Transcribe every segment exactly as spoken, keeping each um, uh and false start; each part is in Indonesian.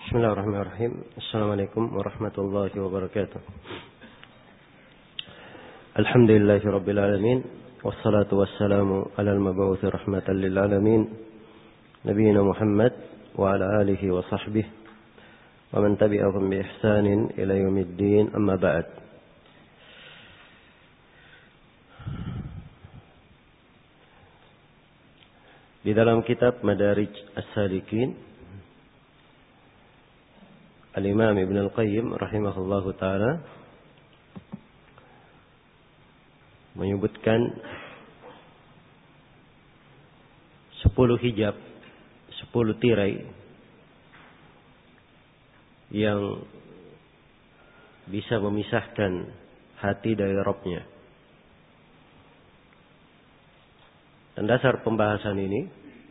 Bismillahirrahmanirrahim. Assalamualaikum warahmatullahi wabarakatuh. Alhamdulillahi rabbil alamin. Wassalatu wassalamu ala al-mab'uuts rahmatan lil alamin. Nabiyyina Muhammad wa ala alihi wa sahbihi wa man tabi'ahum bi ihsanin ila yaumiddin, amma ba'd. Di dalam kitab Madarij As-Salikin, Al-Imam Ibn Al-Qayyim rahimahullahu ta'ala menyebutkan sepuluh hijab, sepuluh tirai yang bisa memisahkan hati dari Rabb-nya. Dan dasar pembahasan ini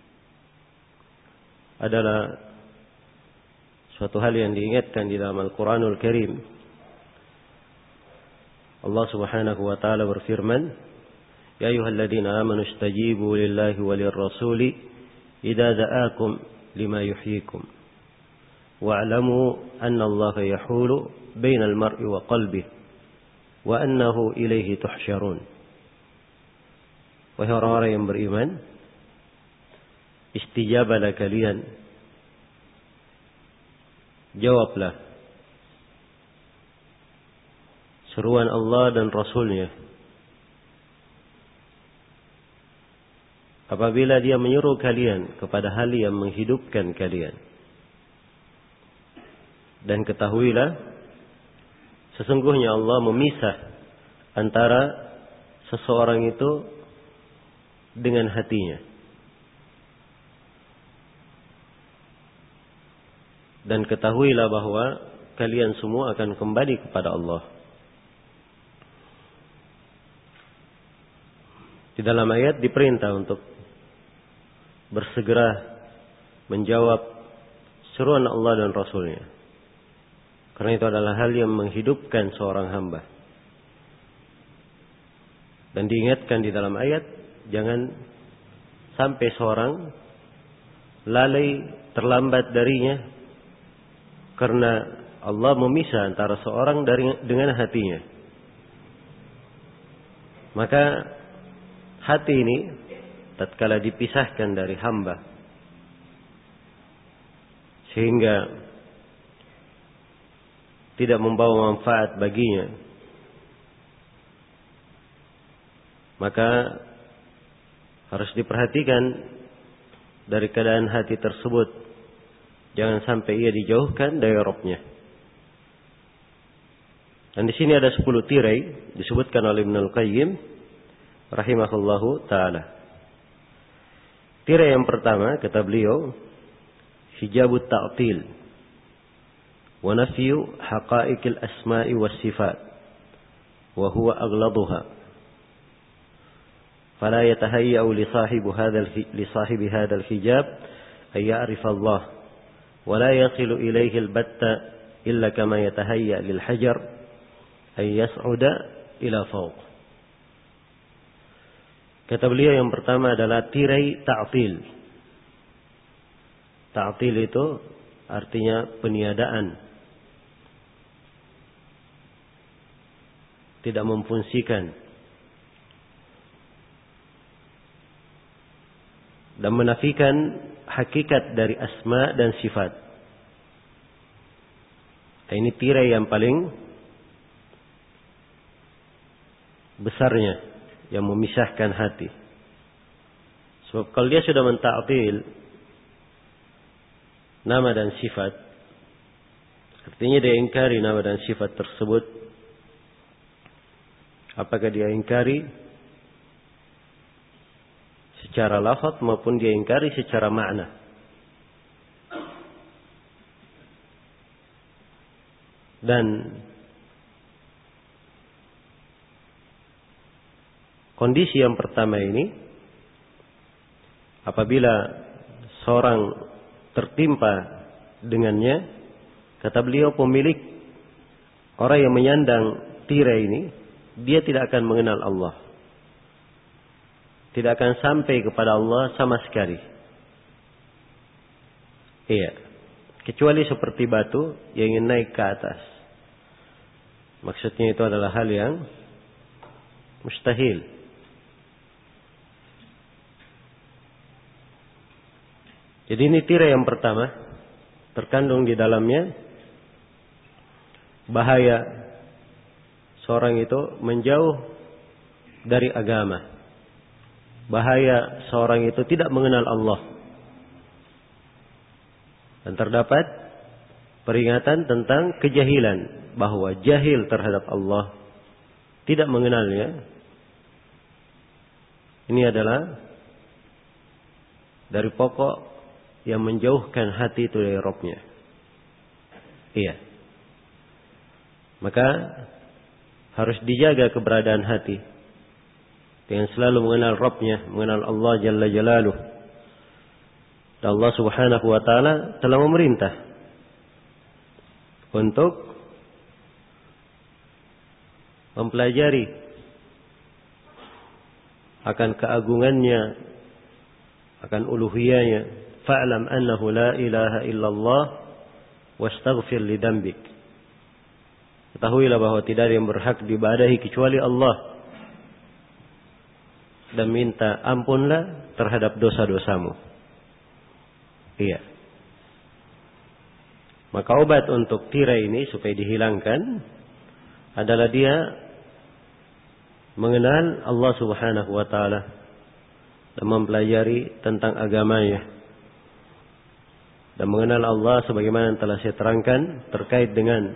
adalah suatu hal yang diingatkan di dalam Al-Quranul Karim. Allah subhanahu wa ta'ala berfirman, Ya ayuhalladzina amanu istajibu lillahi walir rasuli idza da'akum lima yuhyikum wa'lamu anna Allah yahulu bainal mar'i wa qalbihi wa annahu ilaihi tuhsyarun. Wahai orang-orang yang beriman, istijabalah kalian, jawablah seruan Allah dan Rasulnya apabila dia menyuruh kalian kepada hal yang menghidupkan kalian. Dan ketahuilah, sesungguhnya Allah memisah antara seseorang itu dengan hatinya. Dan ketahuilah bahwa kalian semua akan kembali kepada Allah. Di dalam ayat diperintah untuk bersegera menjawab seruan Allah dan Rasulnya. Karena itu adalah hal yang menghidupkan seorang hamba. Dan diingatkan di dalam ayat, jangan sampai seorang lalai, terlambat darinya, karena Allah memisah antara seorang dari, dengan hatinya. Maka hati ini tatkala dipisahkan dari hamba, sehingga tidak membawa manfaat baginya, maka harus diperhatikan dari keadaan hati tersebut. Jangan sampai ia dijauhkan dari Rabb-nya. Dan di sini ada sepuluh tirai disebutkan oleh Ibn Al-Qayyim rahimahullahu ta'ala. Tirai yang pertama, kata beliau, hijabut ta'til wa nafyu haqa'iqil asma'i was sifat wa huwa aghladuha. Fala yatahayya'u li sahibi hadzal li sahibi hadzal hijab ay ya'rifa Allah ولا يصل إليه البتة إلا كما يتهيأ للحجر أن يصعد إلى فوق. Kata beliau yang pertama adalah tirai ta'til. Ta'til itu artinya peniadaan, tidak memfungsikan, dan menafikan hakikat dari asma dan sifat. Ini tirai yang paling besarnya, yang memisahkan hati. Sebab kalau dia sudah menta'til nama dan sifat, artinya dia ingkari nama dan sifat tersebut. Apakah dia ingkari secara lafaz maupun dia ingkari secara makna. Dan kondisi yang pertama ini, apabila seorang tertimpa dengannya, kata beliau, pemilik orang yang menyandang tirai ini, dia tidak akan mengenal Allah. Tidak akan sampai kepada Allah sama sekali. Iya. kecuali seperti batu yang ingin naik ke atas. Maksudnya itu adalah hal yang mustahil. Jadi ini tirai yang pertama, terkandung di dalamnya bahaya seorang itu menjauh dari agama. Bahaya seorang itu tidak mengenal Allah. Dan terdapat peringatan tentang kejahilan, bahwa jahil terhadap Allah, tidak mengenalnya. Ini adalah dari pokok yang menjauhkan hati itu dari Rabb-nya. Iya. Maka harus dijaga keberadaan hati dengan selalu mengenal Rabb-nya, mengenal Allah Jalla Jalaluh. Dan Allah Subhanahu wa taala telah memerintah untuk mempelajari akan keagungannya, akan uluhiyahnya. Fa'lam annahu la ilaha illallah wastaghfir li dzambik. Ketahuilah bahwa tidak ada yang berhak diibadahi kecuali Allah, dan minta ampunlah terhadap dosa-dosamu. Iya. Maka obat untuk tirai ini supaya dihilangkan adalah dia mengenal Allah Subhanahu wa taala dan mempelajari tentang agamanya, dan mengenal Allah sebagaimana yang telah saya terangkan terkait dengan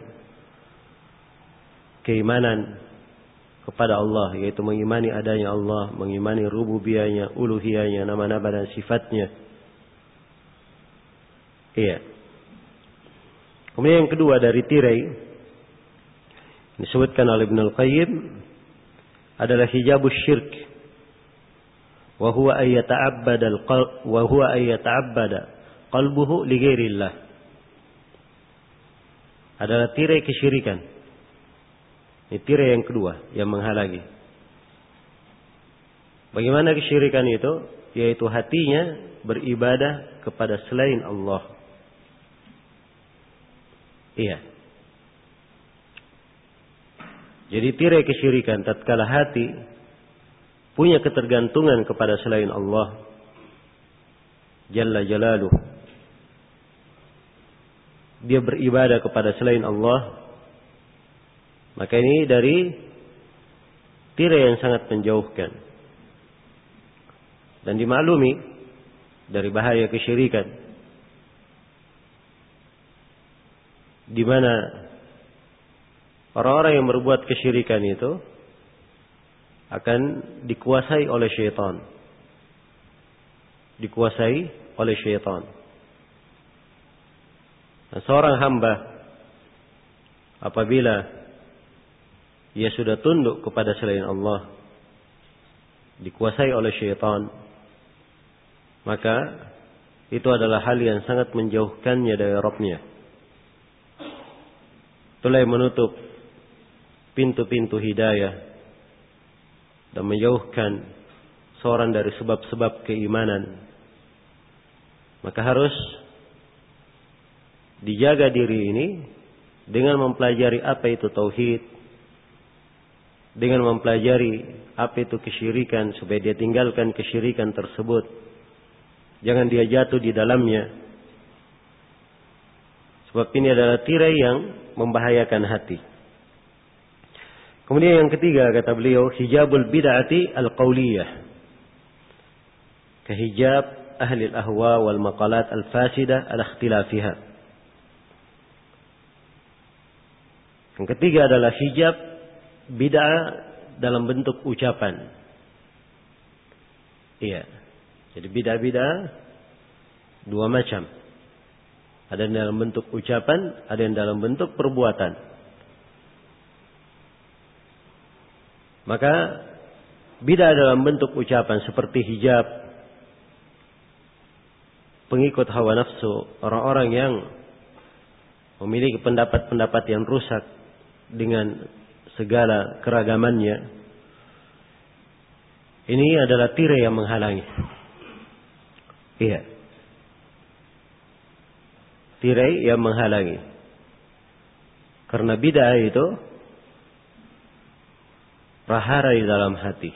keimanan kepada Allah, yaitu mengimani adanya Allah, mengimani rububiyahnya, uluhiyahnya, nama-nama dan sifatnya. Iya. Kemudian yang kedua dari tirai disebutkan oleh Ibnu Al-Qayyim adalah hijabus syirk, wa huwa ay yata'abbada al-qalb wa huwa ay yata'abbada qalbuhu li ghairillah. Adalah tirai kesyirikan. Ini tirai yang kedua yang menghalangi. Bagaimana kesyirikan itu? Yaitu hatinya beribadah kepada selain Allah. Iya. Jadi tirai kesyirikan tatkala hati punya ketergantungan kepada selain Allah Jalla Jalaluh, dia beribadah kepada selain Allah, maka ini dari tirai yang sangat menjauhkan. Dan dimaklumi dari bahaya kesyirikan, di mana orang-orang yang berbuat kesyirikan itu akan dikuasai oleh syaitan. Dikuasai oleh syaitan. Nah, seorang hamba apabila ia sudah tunduk kepada selain Allah, dikuasai oleh syaitan, maka itu adalah hal yang sangat menjauhkannya dari Rabb-nya. Itulah yang menutup pintu-pintu hidayah dan menjauhkan seorang dari sebab-sebab keimanan. Maka harus dijaga diri ini dengan mempelajari apa itu tauhid, dengan mempelajari apa itu kesyirikan, supaya dia tinggalkan kesyirikan tersebut. Jangan dia jatuh di dalamnya. Sebab ini adalah tirai yang membahayakan hati. Kemudian yang ketiga kata beliau, hijabul bid'ati al-qauliyah. Kahijab ahli al-ahwa wal maqalat al-fasidah al-ikhtilafiha. Yang ketiga adalah hijab bid'ah dalam bentuk ucapan. Iya. Jadi bid'ah-bid'ah dua macam. Ada yang dalam bentuk ucapan, ada yang dalam bentuk perbuatan. Maka bid'ah dalam bentuk ucapan seperti hijab pengikut hawa nafsu, orang-orang yang memiliki pendapat-pendapat yang rusak dengan segala keragamannya. Ini adalah tirai yang menghalangi. Iya. tirai yang menghalangi. Karena bid'ah itu prahara di dalam hati,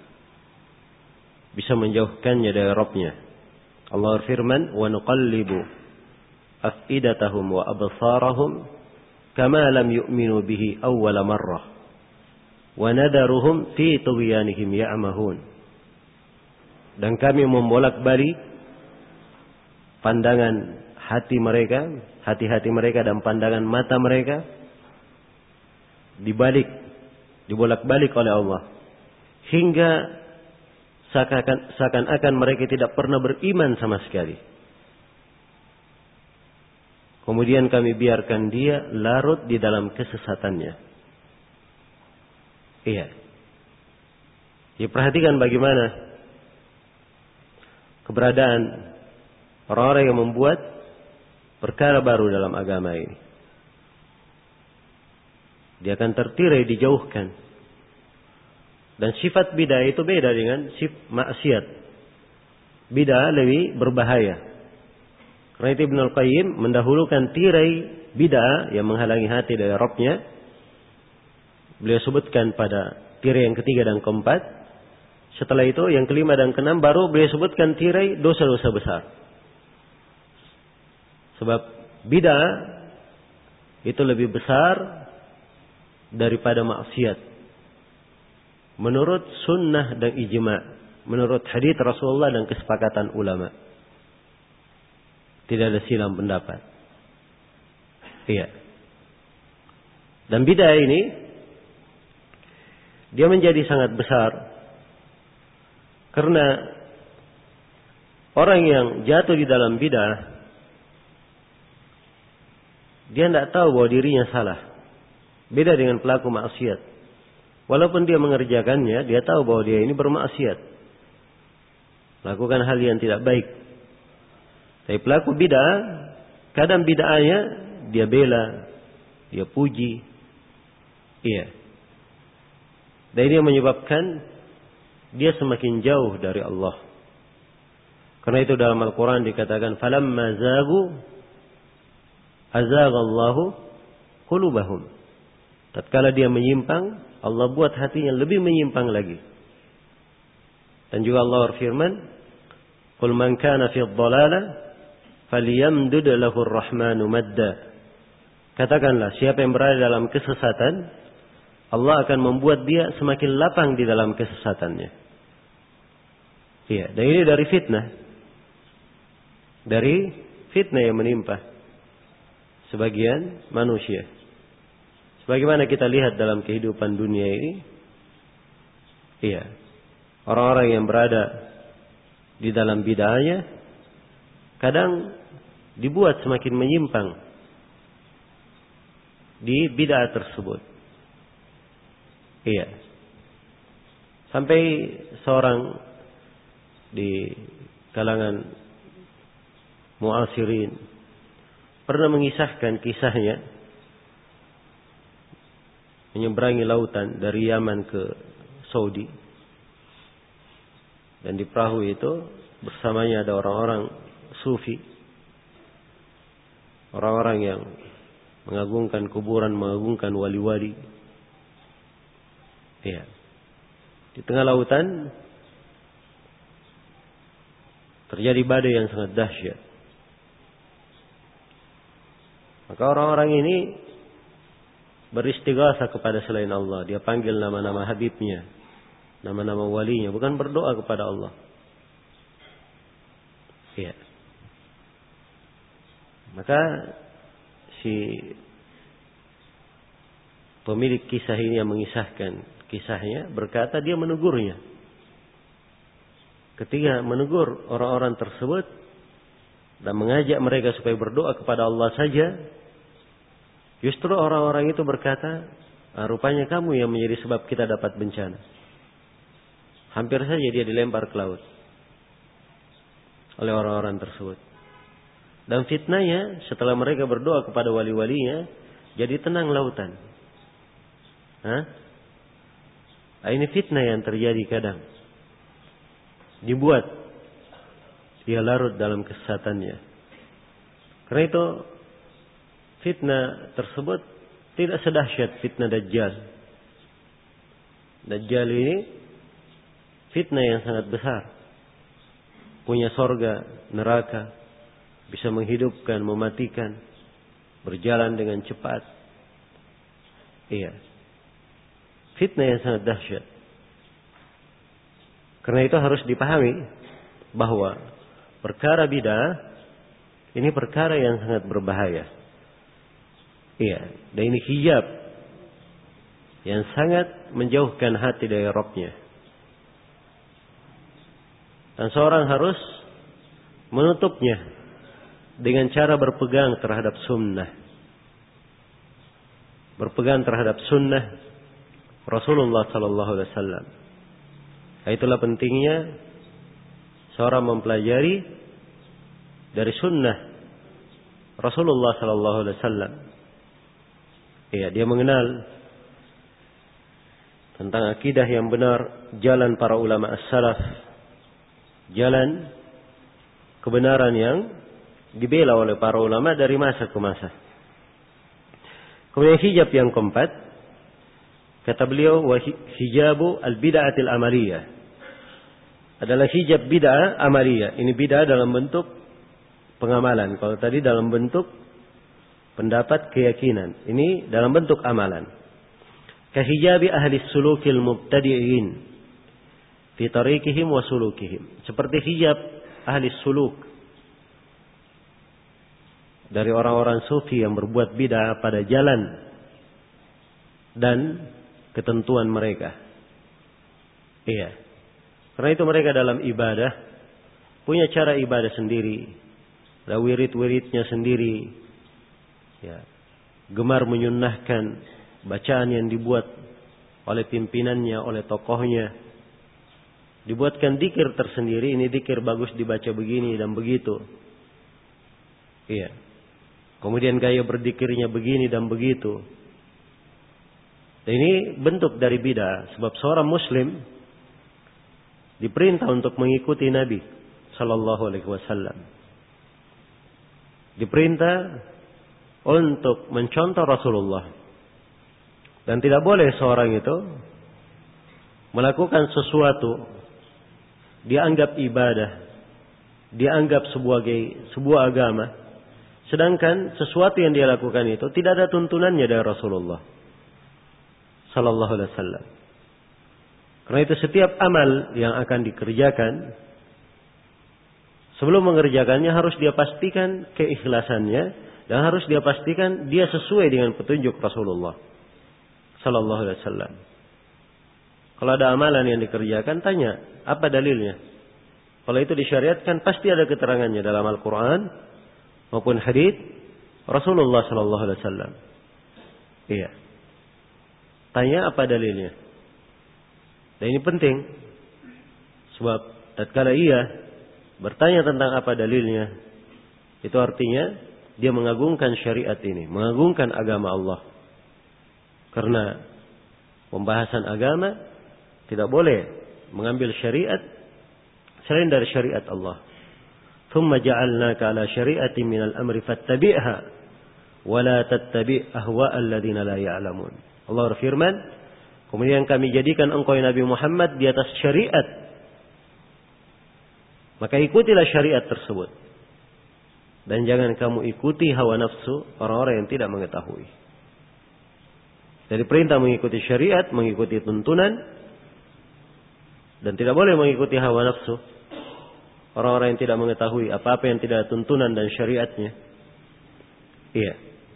bisa menjauhkannya dari Rabbnya. Allah berfirman, "Wa nuqallibu afidatahum wa absarahum kama lam yu'minu bihi awwala marrah wa nadaruhum fi tughyanihim ya'mahun." Dan kami membolak-balik pandangan hati mereka, hati-hati mereka dan pandangan mata mereka dibalik, dibolak-balik oleh Allah hingga seakan-akan mereka tidak pernah beriman sama sekali. Kemudian kami biarkan dia larut di dalam kesesatannya. Iya. Ya, perhatikan bagaimana keberadaan orang-orang yang membuat perkara baru dalam agama ini. Dia akan tertirai, dijauhkan. Dan sifat bid'ah itu beda dengan sifat maksiat. Bid'ah lebih berbahaya. Karena itu Ibnu Al-Qayyim mendahulukan tirai bid'ah yang menghalangi hati dari Rabbnya. Beliau sebutkan pada tirai yang ketiga dan keempat. Setelah itu yang kelima dan keenam baru beliau sebutkan tirai dosa-dosa besar. Sebab bid'ah itu lebih besar daripada maksiat. Menurut sunnah dan ijma', menurut hadits Rasulullah dan kesepakatan ulama. Tidak ada silang pendapat. Iya. Dan bid'ah ini dia menjadi sangat besar karena orang yang jatuh di dalam bid'ah dia tidak tahu bahwa dirinya salah. Beda dengan pelaku maksiat. Walaupun dia mengerjakannya, dia tahu bahwa dia ini bermaksiat. Lakukan hal yang tidak baik. Tapi pelaku bid'ah, kadang bid'ahnya dia bela, dia puji. Iya. Dan ini menyebabkan dia semakin jauh dari Allah. Karena itu dalam Al-Quran dikatakan, "Falamma zagu, azaghallahu qulubahum." Tatkala dia menyimpang, Allah buat hatinya lebih menyimpang lagi. Dan juga Allah berfirman, "Qul man kana fi dhalalah falyamdud lahu ar-rahmanu madda." Katakanlah, siapa yang berada dalam kesesatan, Allah akan membuat dia semakin lapang di dalam kesesatannya. Iya, dan ini dari fitnah. Dari fitnah yang menimpa sebagian manusia. Sebagaimana kita lihat dalam kehidupan dunia ini, iya, orang-orang yang berada di dalam bid'ahnya kadang dibuat semakin menyimpang di bid'ah tersebut. Iya. Sampai seorang di kalangan mu'asirin pernah mengisahkan kisahnya menyeberangi lautan dari Yaman ke Saudi. Dan di perahu itu bersamanya ada orang-orang sufi. Orang-orang yang mengagungkan kuburan, mengagungkan wali-wali. Iya. Di tengah lautan terjadi badai yang sangat dahsyat. Maka orang-orang ini beristighatsah kepada selain Allah. Dia panggil nama-nama Habibnya, nama-nama walinya, bukan berdoa kepada Allah. Iya. Maka si pemilik kisah ini yang mengisahkan kisahnya berkata dia menegurnya. Ketika menegur orang-orang tersebut dan mengajak mereka supaya berdoa kepada Allah saja, justru orang-orang itu berkata, ah, rupanya kamu yang menjadi sebab kita dapat bencana. Hampir saja dia dilempar ke laut oleh orang-orang tersebut. Dan fitnahnya setelah mereka berdoa kepada wali-walinya, jadi tenang lautan. Hah? Nah, ini fitnah yang terjadi kadang. Dibuat dia larut dalam kesesatannya. Karena itu fitnah tersebut tidak sedahsyat fitnah Dajjal. Dajjal ini fitnah yang sangat besar. Punya sorga, neraka, bisa menghidupkan, mematikan, berjalan dengan cepat. Iya. Fitnah yang sangat dahsyat. Karena itu harus dipahami bahwa perkara bid'ah ini perkara yang sangat berbahaya. Iya, dan ini hijab yang sangat menjauhkan hati dari Rabb-nya. Dan seorang harus menutupnya dengan cara berpegang terhadap sunnah. Berpegang terhadap sunnah Rasulullah sallallahu alaihi wasallam. Itulah pentingnya seorang mempelajari dari sunnah Rasulullah sallallahu alaihi wasallam. Ya, dia mengenal tentang akidah yang benar, jalan para ulama as-salaf, jalan kebenaran yang dibela oleh para ulama dari masa ke masa. Kemudian hijab yang keempat, kata beliau, wa hijabu al-bid'atil amaliyah, adalah hijab bid'ah amaliyah. Ini bid'ah dalam bentuk pengamalan. Kalau tadi dalam bentuk pendapat keyakinan, ini dalam bentuk amalan. Kahijabi ahli sulukil mubtadi'in fi tariqihim wa sulukihim. Seperti hijab ahli suluk, dari orang-orang sufi yang berbuat bid'ah pada jalan dan ketentuan mereka. Iya. Karena itu mereka dalam ibadah punya cara ibadah sendiri, ada wirid-wiridnya sendiri. Ya. Gemar menyunnahkan bacaan yang dibuat oleh pimpinannya, oleh tokohnya. Dibuatkan dikir tersendiri, ini dikir bagus dibaca begini dan begitu. Iya. Kemudian gaya berdikirnya begini dan begitu. Dan ini bentuk dari bid'ah. Sebab seorang muslim diperintah untuk mengikuti Nabi sallallahu alaihi wasallam. Diperintah untuk mencontoh Rasulullah. Dan tidak boleh seorang itu melakukan sesuatu dianggap ibadah, dianggap sebagai sebuah agama, sedangkan sesuatu yang dia lakukan itu tidak ada tuntunannya dari Rasulullah sallallahu alaihi wasallam. Karena itu setiap amal yang akan dikerjakan, sebelum mengerjakannya harus dia pastikan keikhlasannya dan harus dia pastikan dia sesuai dengan petunjuk Rasulullah sallallahu alaihi wasallam. Kalau ada amalan yang dikerjakan, tanya apa dalilnya. Kalau itu disyariatkan, pasti ada keterangannya dalam Al-Quran maupun hadits Rasulullah sallallahu alaihi wasallam. Iya. Tanya apa dalilnya. Dan ini penting. Sebab tatkala ia bertanya tentang apa dalilnya, itu artinya dia mengagungkan syariat ini, mengagungkan agama Allah. Karena pembahasan agama tidak boleh mengambil syariat selain dari syariat Allah. Thumma ja'alnaka ala syari'atin minal amri fattabi'ha wa la tattabi' ahwa'al ladzina la ya'lamun. Allah berfirman, kemudian kami jadikan engkau Nabi Muhammad di atas syariat, maka ikutilah syariat tersebut dan jangan kamu ikuti hawa nafsu orang-orang yang tidak mengetahui. Jadi perintah mengikuti syariat, mengikuti tuntunan, dan tidak boleh mengikuti hawa nafsu orang-orang yang tidak mengetahui apa-apa yang tidak ada tuntunan dan syariatnya. Iya.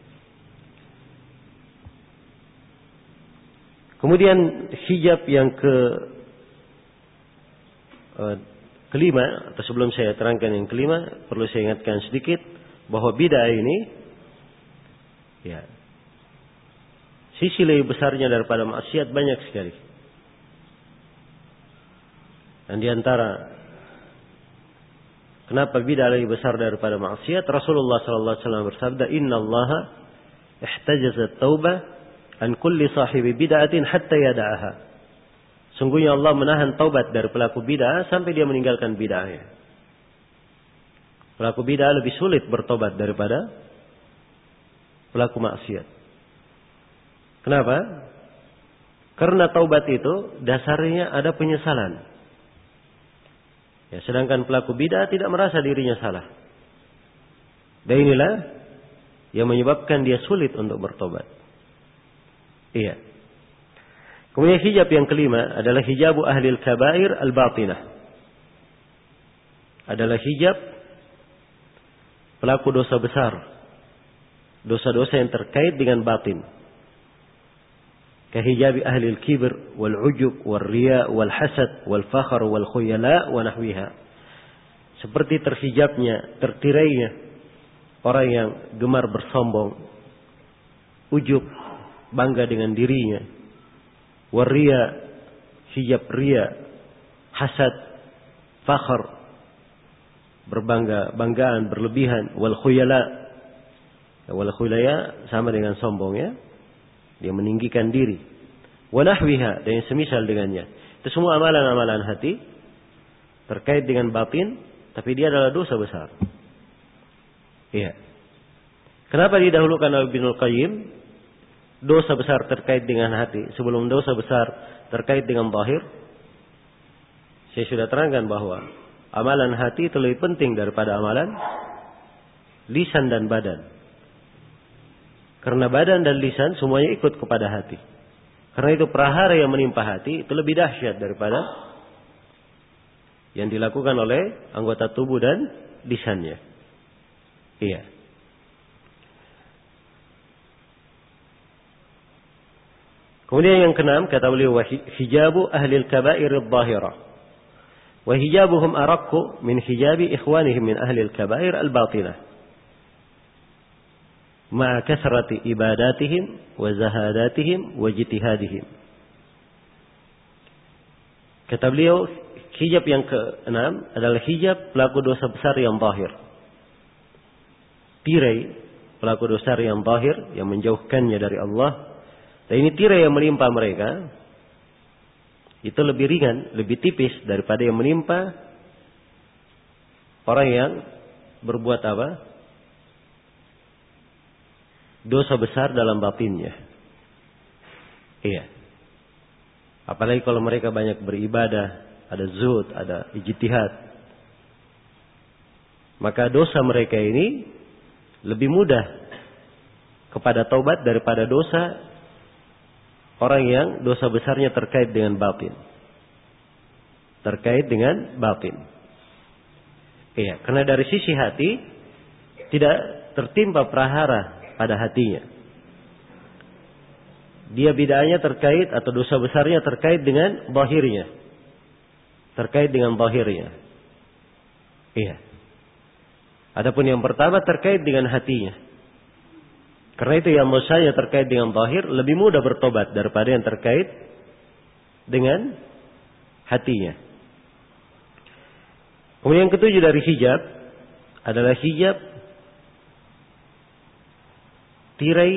Kemudian hijab yang ke uh, kelima, atau sebelum saya terangkan yang kelima, perlu saya ingatkan sedikit bahwa bid'ah ini, ya, sisi lebih besarnya daripada maksiat banyak sekali. Dan di antara kenapa bid'ah lebih besar daripada maksiat, Rasulullah sallallahu alaihi wasallam bersabda, "Inna Allaha ihtajaza at-taubah an kulli sahibi bid'atin hatta yada'aha." Sungguhnya Allah menahan taubat dari pelaku bid'ah sampai dia meninggalkan bid'ahnya. Pelaku bid'ah lebih sulit bertobat daripada pelaku maksiat. Kenapa? Karena taubat itu dasarnya ada penyesalan. Ya, sedangkan pelaku bid'ah tidak merasa dirinya salah. Dan inilah yang menyebabkan dia sulit untuk bertobat. Iya. Kemudian hijab yang kelima adalah hijabu ahlil kabair al-batinah. Adalah hijab pelaku dosa besar. Dosa-dosa yang terkait dengan batin. Kahijabi ahlil kibr wal-ujub wal-riya wal-hasad wal-fakhr wal-khuyala wa nahwiha. Seperti terhijabnya, tertirainya orang yang gemar bersombong, ujub, bangga dengan dirinya, waria, hijab ria, hasad, fakhr, berbangga, banggaan, berlebihan, wal khuyala. Wal khuyala sama dengan sombong, ya. Dia meninggikan diri. Wa nahwiha, dan yang semisal dengannya. Itu semua amalan-amalan hati terkait dengan batin, tapi dia adalah dosa besar. Iya. Kenapa didahulukan oleh Ibnul Qayyim dosa besar terkait dengan hati sebelum dosa besar terkait dengan zahir? Saya sudah terangkan bahwa amalan hati itu lebih penting daripada amalan lisan dan badan. Karena badan dan lisan semuanya ikut kepada hati. Karena itu prahara yang menimpa hati itu lebih dahsyat daripada yang dilakukan oleh anggota tubuh dan lisannya. Iya. Kemudian yang keenam kata beliau, hijabu ahli al-kaba'ir adh-dhahirah. Wa hijabuhum araqqu min hijabi ikhwanihim min ahli al-kaba'ir al-batinah. Ma'a kasrati ibadatihim wa zahadatihim wa jitihadihim. Kata beliau, hijab yang keenam adalah hijab pelaku dosa besar yang zahir. Tirai pelaku dosa yang zahir yang menjauhkannya dari Allah. Dan ini tirai yang menimpa mereka itu lebih ringan, lebih tipis daripada yang menimpa orang yang berbuat apa? Dosa besar dalam batinnya. Iya. Apalagi kalau mereka banyak beribadah, ada zuhud, ada ijtihad. Maka dosa mereka ini lebih mudah kepada taubat daripada dosa orang yang dosa besarnya terkait dengan batin. Terkait dengan batin. Iya, karena dari sisi hati tidak tertimpa prahara pada hatinya. Dia bid'ahnya terkait atau dosa besarnya terkait dengan zahirnya. Terkait dengan zahirnya. Iya. Adapun yang pertama terkait dengan hatinya. Karena itu yang dosanya terkait dengan zahir lebih mudah bertobat daripada yang terkait dengan hatinya. Kemudian yang ketujuh dari hijab adalah hijab tirai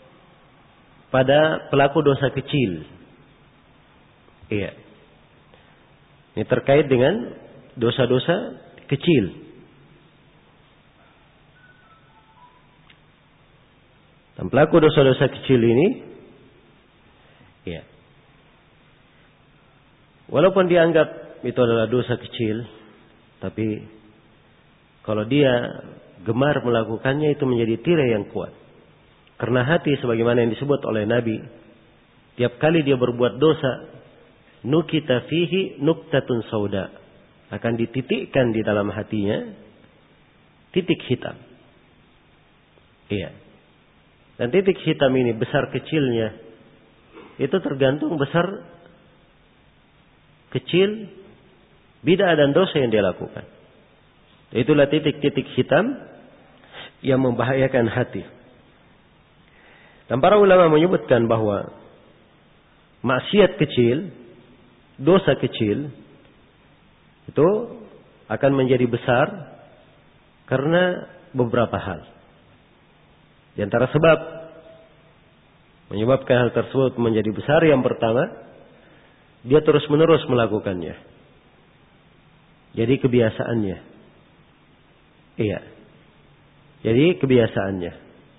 pada pelaku dosa kecil. Iya. Ini terkait dengan dosa-dosa kecil. Dan pelaku dosa-dosa kecil ini, ya, walaupun dianggap itu adalah dosa kecil, tapi kalau dia gemar melakukannya itu menjadi tirai yang kuat. Karena hati sebagaimana yang disebut oleh Nabi, tiap kali dia berbuat dosa, nukita fihi nuktatun sauda, akan dititikkan di dalam hatinya titik hitam. Iya. Dan titik hitam ini besar kecilnya itu tergantung besar kecil bid'ah dan dosa yang dia lakukan. Itulah titik-titik hitam yang membahayakan hati. Dan para ulama menyebutkan bahwa maksiat kecil, dosa kecil itu akan menjadi besar karena beberapa hal. Di antara sebab menyebabkan hal tersebut menjadi besar, yang pertama, dia terus-menerus melakukannya. Jadi kebiasaannya. Iya. Jadi kebiasaannya.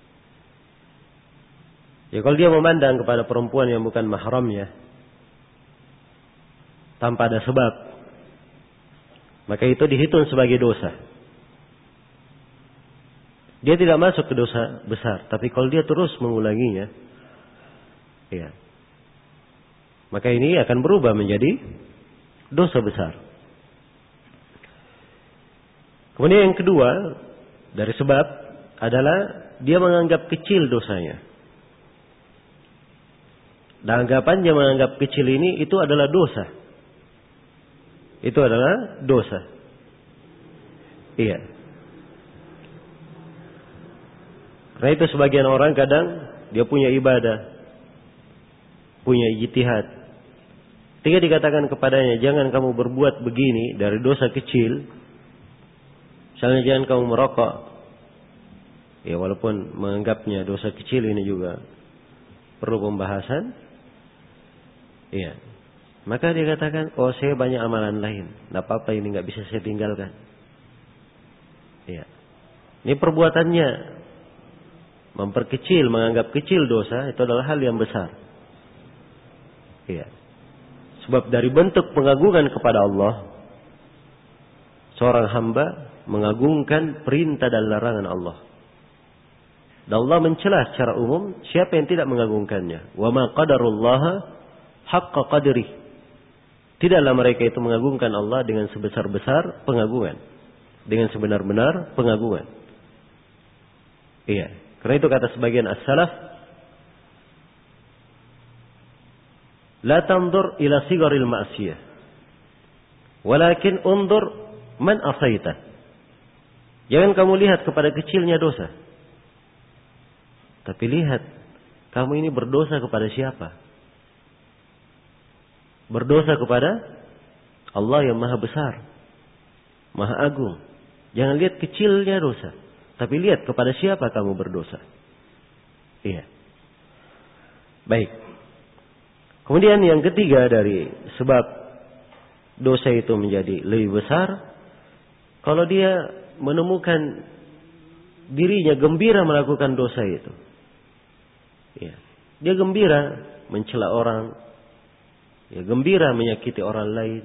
Ya kalau dia memandang kepada perempuan yang bukan mahramnya tanpa ada sebab, maka itu dihitung sebagai dosa. Dia tidak masuk ke dosa besar, tapi kalau dia terus mengulanginya, ya, maka ini akan berubah menjadi dosa besar. Kemudian yang kedua dari sebab adalah dia menganggap kecil dosanya. Dan anggapannya menganggap kecil ini itu adalah dosa. Itu adalah dosa. Iya. Karena itu sebagian orang kadang dia punya ibadah, punya ijtihad. Ketika dikatakan kepadanya, jangan kamu berbuat begini dari dosa kecil. Misalnya jangan kamu merokok. Ya walaupun menganggapnya dosa kecil ini juga perlu pembahasan. Iya. Maka dia katakan, oh saya banyak amalan lain. Tidak apa-apa ini nggak bisa saya tinggalkan. Iya. Ini perbuatannya memperkecil, menganggap kecil dosa itu adalah hal yang besar. Iya. Sebab dari bentuk pengagungan kepada Allah, seorang hamba mengagungkan perintah dan larangan Allah. Dan Allah mencela secara umum siapa yang tidak mengagungkannya. Wa ma qadarullaha haqqa qadri. Tidaklah mereka itu mengagungkan Allah dengan sebesar-besar pengagungan, dengan sebenar-benar pengagungan. Iya. Karena itu kata sebagian as-salaf, la tanzur ila sigaril ma'siyah, walakin unzur man asaita. Jangan kamu lihat kepada kecilnya dosa, tapi lihat kamu ini berdosa kepada siapa? Berdosa kepada Allah yang maha besar, maha agung. Jangan lihat kecilnya dosa, tapi lihat kepada siapa kamu berdosa. Iya. Baik. Kemudian yang ketiga dari sebab dosa itu menjadi lebih besar, kalau dia menemukan dirinya gembira melakukan dosa itu. Iya. Dia gembira mencela orang, ya gembira menyakiti orang lain.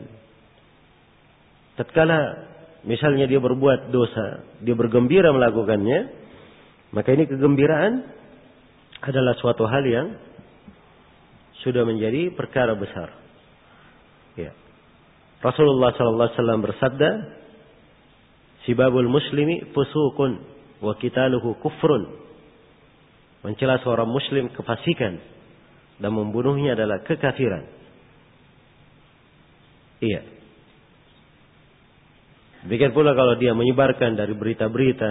Tatkala misalnya dia berbuat dosa, dia bergembira melakukannya, maka ini kegembiraan adalah suatu hal yang sudah menjadi perkara besar. Ya. Rasulullah sallallahu alaihi wasallam bersabda, "Sibabul muslimi fusuqun wa qitaluhu kufrun." Mencela seorang muslim kefasikan dan membunuhnya adalah kekafiran. Iya. Demikian pula kalau dia menyebarkan dari berita-berita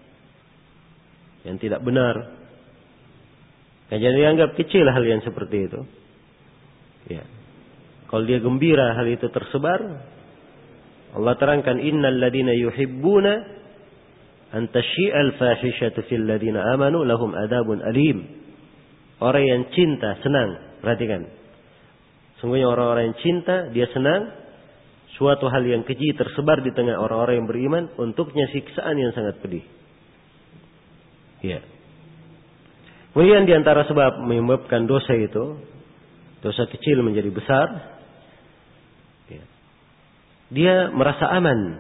yang tidak benar, jangan dianggap kecil hal yang seperti itu. Ya. Kalau dia gembira hal itu tersebar, Allah terangkan, innal ladina yuhibbuna an tashi'al fahishatu fil ladina amanu lahum adabun alim. Orang yang cinta, senang, perhatikan. Sungguhnya orang-orang yang cinta, dia senang suatu hal yang keji tersebar di tengah orang-orang yang beriman, untuknya siksaan yang sangat pedih. Ya. Kemudian di antara sebab menyebabkan dosa itu, dosa kecil menjadi besar, ya, dia merasa aman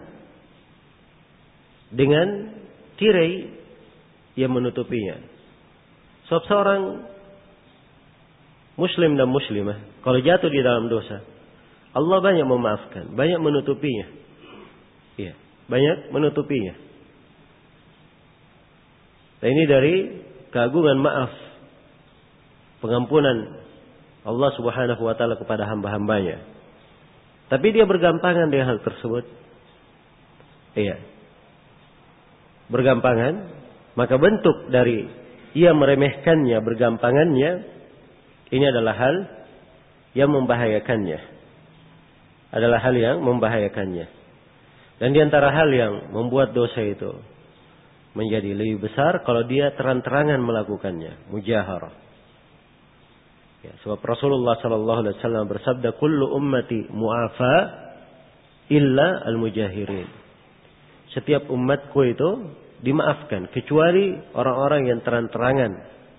dengan tirai yang menutupinya. Sebab seorang muslim dan muslimah kalau jatuh di dalam dosa, Allah banyak memaafkan, banyak menutupinya. Iya, banyak menutupinya. Nah, ini dari keagungan maaf, pengampunan Allah Subhanahu wa taala kepada hamba-hambanya. Tapi dia bergampangan dengan hal tersebut. Iya. Bergampangan, maka bentuk dari ia meremehkannya, bergampangannya, ini adalah hal yang membahayakannya. Adalah hal yang membahayakannya. Dan di antara hal yang membuat dosa itu menjadi lebih besar kalau dia terang-terangan melakukannya, mujaharah. Ya, sebab Rasulullah sallallahu alaihi wasallam bersabda, "Kullu ummati mu'afa illa al-mujahirin." setiap umatku itu dimaafkan kecuali orang-orang yang terang-terangan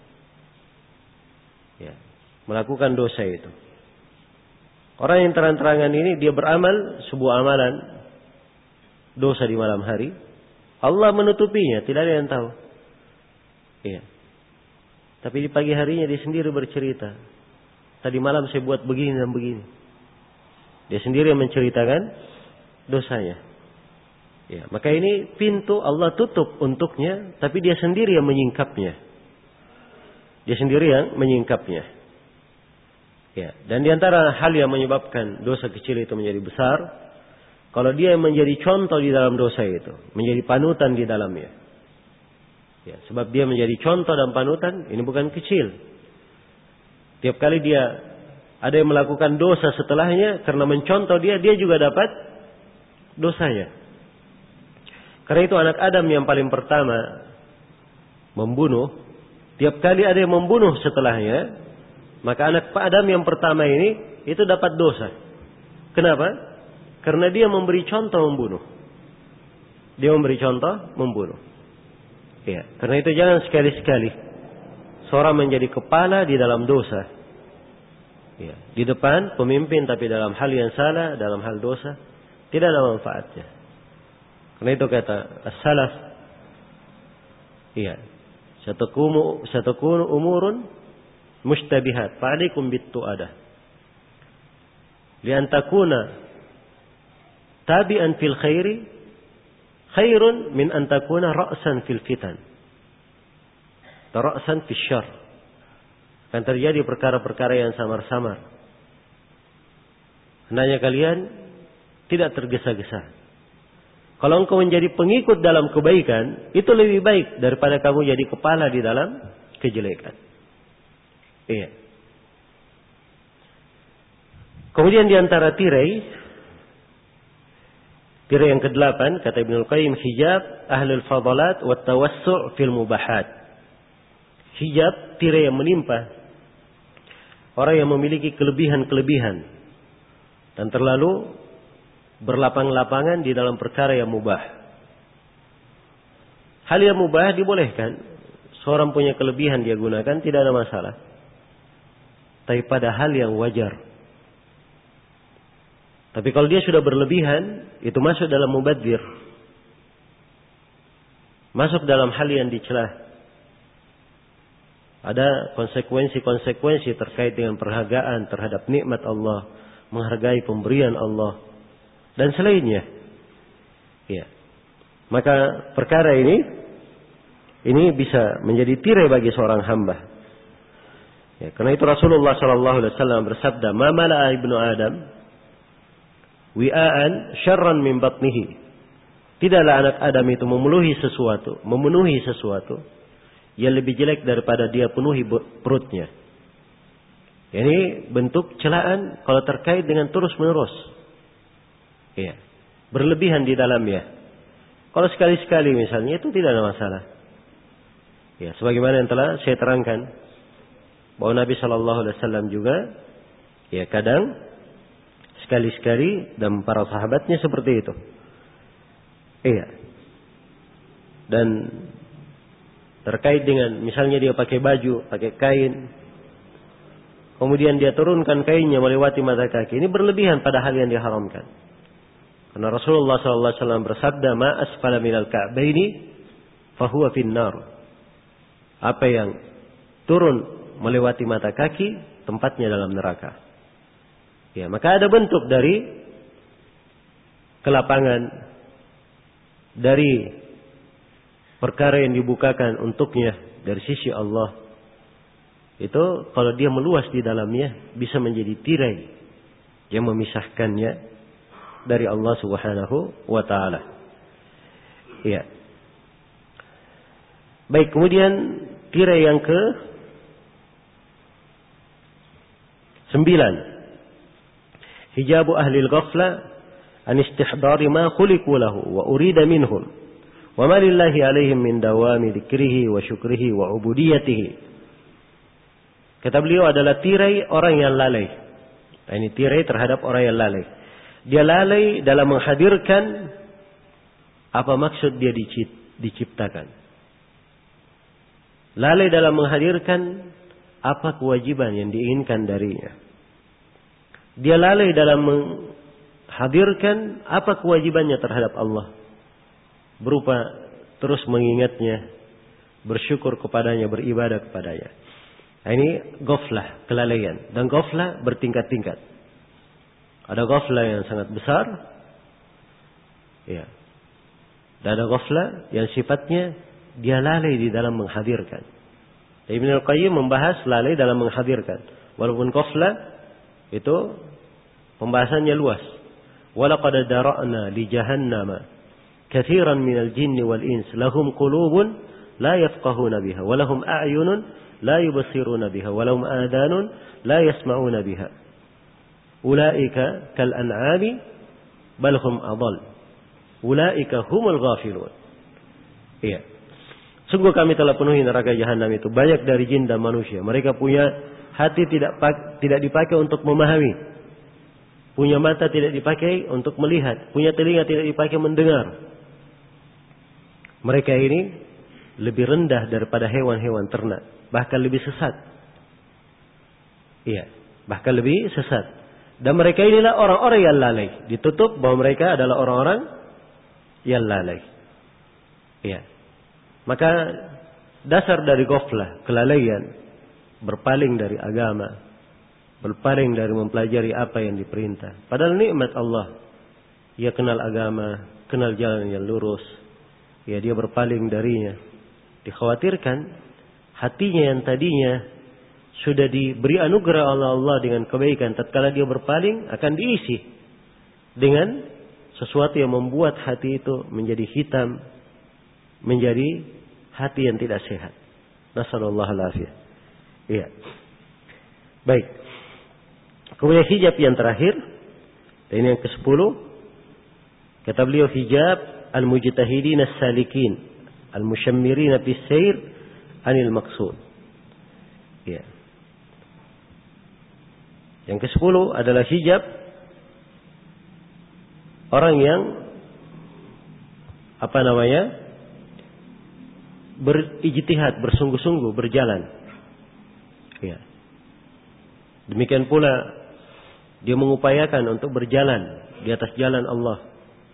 ya, melakukan dosa itu. Orang yang terang-terangan ini dia beramal sebuah amalan dosa di malam hari, Allah menutupinya, tidak ada yang tahu. Iya. Tapi di pagi harinya dia sendiri bercerita, tadi malam saya buat begini dan begini. Dia sendiri yang menceritakan dosanya. Ya, maka ini pintu Allah tutup untuknya, tapi dia sendiri yang menyingkapnya. Dia sendiri yang menyingkapnya. Ya, dan di antara hal yang menyebabkan dosa kecil itu menjadi besar, kalau dia menjadi contoh di dalam dosa itu, menjadi panutan di dalamnya. Ya, sebab dia menjadi contoh dan panutan, ini bukan kecil. Tiap kali dia ada yang melakukan dosa setelahnya, karena mencontoh dia, dia juga dapat dosanya. Karena itu anak Adam yang paling pertama membunuh, tiap kali ada yang membunuh setelahnya, maka anak Adam yang pertama ini itu dapat dosa. Kenapa? Karena dia memberi contoh membunuh. Dia memberi contoh membunuh. Ya, karena itu jangan sekali-sekali seorang menjadi kepala di dalam dosa. Ya, di depan pemimpin tapi dalam hal yang salah, dalam hal dosa, tidak ada manfaatnya. Karena itu kata as-salaf, iya, satakunu satakunu umurun mushtabihat, fa'alaikum bit-tu'adah. Li an takuna tabi'an fil khairi khairun min an takuna ra'san fil fitan. Ra'san fil syarr. Akan terjadi perkara-perkara yang samar-samar. Hendaknya kalian tidak tergesa-gesa. Kalau engkau menjadi pengikut dalam kebaikan, itu lebih baik daripada kamu jadi kepala di dalam kejelekan. Iya. Kemudian di antara tirai Tirai yang kedelapan, kata Ibnul Qayyim, hijab ahlul fadalat wa tawassu' fil mubahat. Hijab, tirai yang menimpa orang yang memiliki kelebihan-kelebihan dan terlalu berlapang-lapangan di dalam perkara yang mubah. Hal yang mubah dibolehkan. Seorang punya kelebihan dia gunakan, tidak ada masalah. Tapi pada hal yang wajar. Tapi kalau dia sudah berlebihan, itu masuk dalam mubadzir. Masuk dalam hal yang dicela. Ada konsekuensi-konsekuensi terkait dengan perhargaan terhadap nikmat Allah, menghargai pemberian Allah, dan selainnya. Ya. Maka perkara ini, ini bisa menjadi tirai bagi seorang hamba. Ya, karena itu Rasulullah shallallahu alaihi wasallam bersabda, "Ma mala'a ibnu Adam wi'aan syarran min batnihi." Tidaklah anak Adam itu memenuhi sesuatu, memenuhi sesuatu yang lebih jelek daripada dia penuhi perutnya. Ini bentuk celaan kalau terkait dengan terus-menerus. Iya. Berlebihan di dalamnya. Kalau sekali-sekali misalnya itu tidak ada masalah. Ya, sebagaimana yang telah saya terangkan bahwa Nabi shallallahu alaihi wasallam juga ya kadang sekali-sekali dan para sahabatnya seperti itu. Iya. Dan terkait dengan misalnya dia pakai baju, pakai kain, kemudian dia turunkan kainnya melewati mata kaki, ini berlebihan pada hal yang diharamkan. Karena Rasulullah shallallahu alaihi wasallam bersabda, "Ma asfala minal ka'baini fahuwa finnar." Apa yang turun melewati mata kaki, tempatnya dalam neraka. Ya, maka ada bentuk dari kelapangan, dari perkara yang dibukakan untuknya dari sisi Allah. Itu kalau dia meluas di dalamnya bisa menjadi tirai yang memisahkannya dari Allah Subhanahu wa taala. Ya. Baik, kemudian tirai yang ke sembilan. Hijabu ahli al-ghafla an istihdari ma khuliqu lahu wa urida minhum wa ma lillahi alaihim min dawami dzikrihi wa syukrihi wa ubudiyatihi. Kata beliau adalah tirai orang yang lalai. Nah, ini tirai terhadap orang yang lalai. Dia lalai dalam menghadirkan Apa maksud dia diciptakan. Lalai dalam menghadirkan apa kewajiban yang diinginkan darinya. Dia lalai dalam menghadirkan apa kewajibannya terhadap Allah. Berupa terus mengingatnya, bersyukur kepadanya, beribadah kepadanya. Nah, ini ghaflah, kelalaian. Dan ghaflah bertingkat-tingkat. Ada ghaflah yang sangat besar. Ya. Dan ada ghaflah yang sifatnya dia lalai di dalam menghadirkan. Ibnu Al-Qayyim membahas lalai dalam menghadirkan. Walaupun ghaflah itu pembahasannya luas. Walaqad dara'na li jahannama katsiran minal jinni wal ins lahum qulubun la yafqahuna biha wa lahum a'yunun la yubsiruna biha wa lahum adanun la yasma'una biha. Ulaika kal an'ami bal hum adall. Ulaika humul ghafilun. Iya. Sungguh kami telah penuhi neraka jahanam itu banyak dari jin dan manusia. Mereka punya hati tidak tidak dipakai untuk memahami. Punya mata tidak dipakai untuk melihat, punya telinga tidak dipakai mendengar. Mereka ini lebih rendah daripada hewan-hewan ternak, bahkan lebih sesat. Iya, bahkan lebih sesat. Dan mereka inilah orang-orang yang lalai. Ditutup bahwa mereka adalah orang-orang yang lalai. Iya. Maka dasar dari ghaflah, kelalaian, berpaling dari agama, berpaling dari mempelajari apa yang diperintah. Padahal nikmat Allah. Ia kenal agama, kenal jalan yang lurus. Ya, dia berpaling darinya. Dikhawatirkan hatinya yang tadinya sudah diberi anugerah oleh Allah dengan kebaikan, tatkala dia berpaling akan diisi dengan sesuatu yang membuat hati itu menjadi hitam, menjadi hati yang tidak sehat. Nasallallahu alaihi. Iya. Baik. Kemudian hijab yang terakhir, dan ini yang kesepuluh, kata beliau hijab al-mujtahidin as-salikin al-mushammirin fi sayr anil maqsud. Ya. Yang kesepuluh adalah hijab orang yang apa namanya berijtihad, bersungguh-sungguh berjalan. Ya. Demikian pula dia mengupayakan untuk berjalan di atas jalan Allah.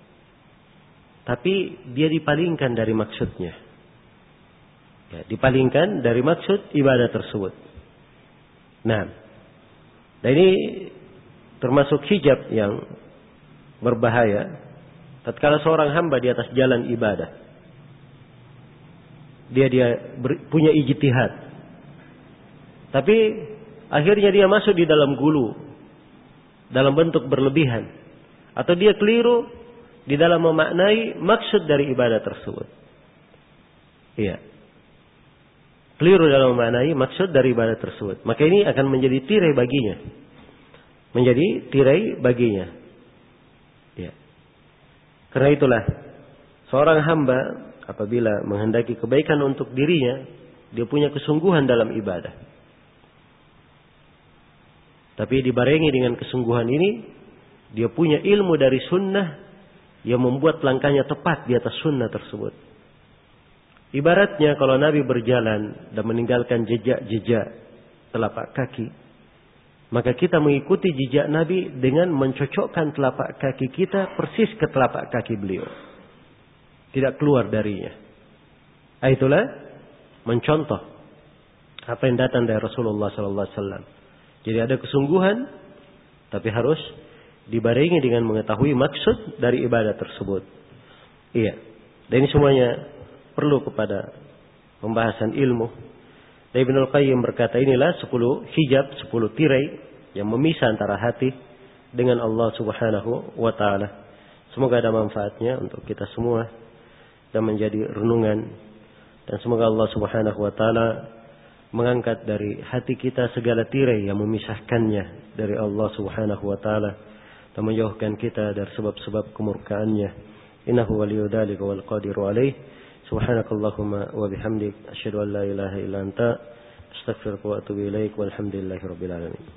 Tapi dia dipalingkan dari maksudnya. Ya, dipalingkan dari maksud ibadah tersebut. Nah, dan ini termasuk hijab yang berbahaya. Tatkala seorang hamba di atas jalan ibadah, dia dia ber, punya ijtihad, tapi akhirnya dia masuk di dalam gulu, dalam bentuk berlebihan, atau dia keliru di dalam memaknai maksud dari ibadah tersebut. Iya. Keliru dalam memaknai maksud dari ibadah tersebut. Maka ini akan menjadi tirai baginya. Menjadi tirai baginya. Iya. Karena itulah seorang hamba apabila menghendaki kebaikan untuk dirinya, dia punya kesungguhan dalam ibadah. Tapi dibarengi dengan kesungguhan ini, dia punya ilmu dari sunnah yang membuat langkahnya tepat di atas sunnah tersebut. Ibaratnya kalau Nabi berjalan dan meninggalkan jejak-jejak telapak kaki, maka kita mengikuti jejak Nabi dengan mencocokkan telapak kaki kita persis ke telapak kaki beliau. Tidak keluar darinya. Itulah mencontoh apa yang datang dari Rasulullah sallallahu alaihi wasallam. Jadi ada kesungguhan, tapi harus dibarengi dengan mengetahui maksud dari ibadah tersebut. Iya. Dan ini semuanya perlu kepada pembahasan ilmu. Dan Ibnu Al-Qayyim berkata inilah sepuluh hijab, sepuluh tirai yang memisah antara hati dengan Allah Subhanahu wa taala. Semoga ada manfaatnya untuk kita semua dan menjadi renungan, dan semoga Allah Subhanahu wa taala mengangkat dari hati kita segala tirai yang memisahkannya dari Allah Subhanahu wa taala dan menjauhkan kita dari sebab-sebab kemurkaannya. Innahu waliyyu dzalika wal qadiru alaih. Subhanakallahumma wa bihamdik asyhadu an la ilaha illa anta astaghfiruka wa atubu ilaik walhamdulillahi rabbil alamin.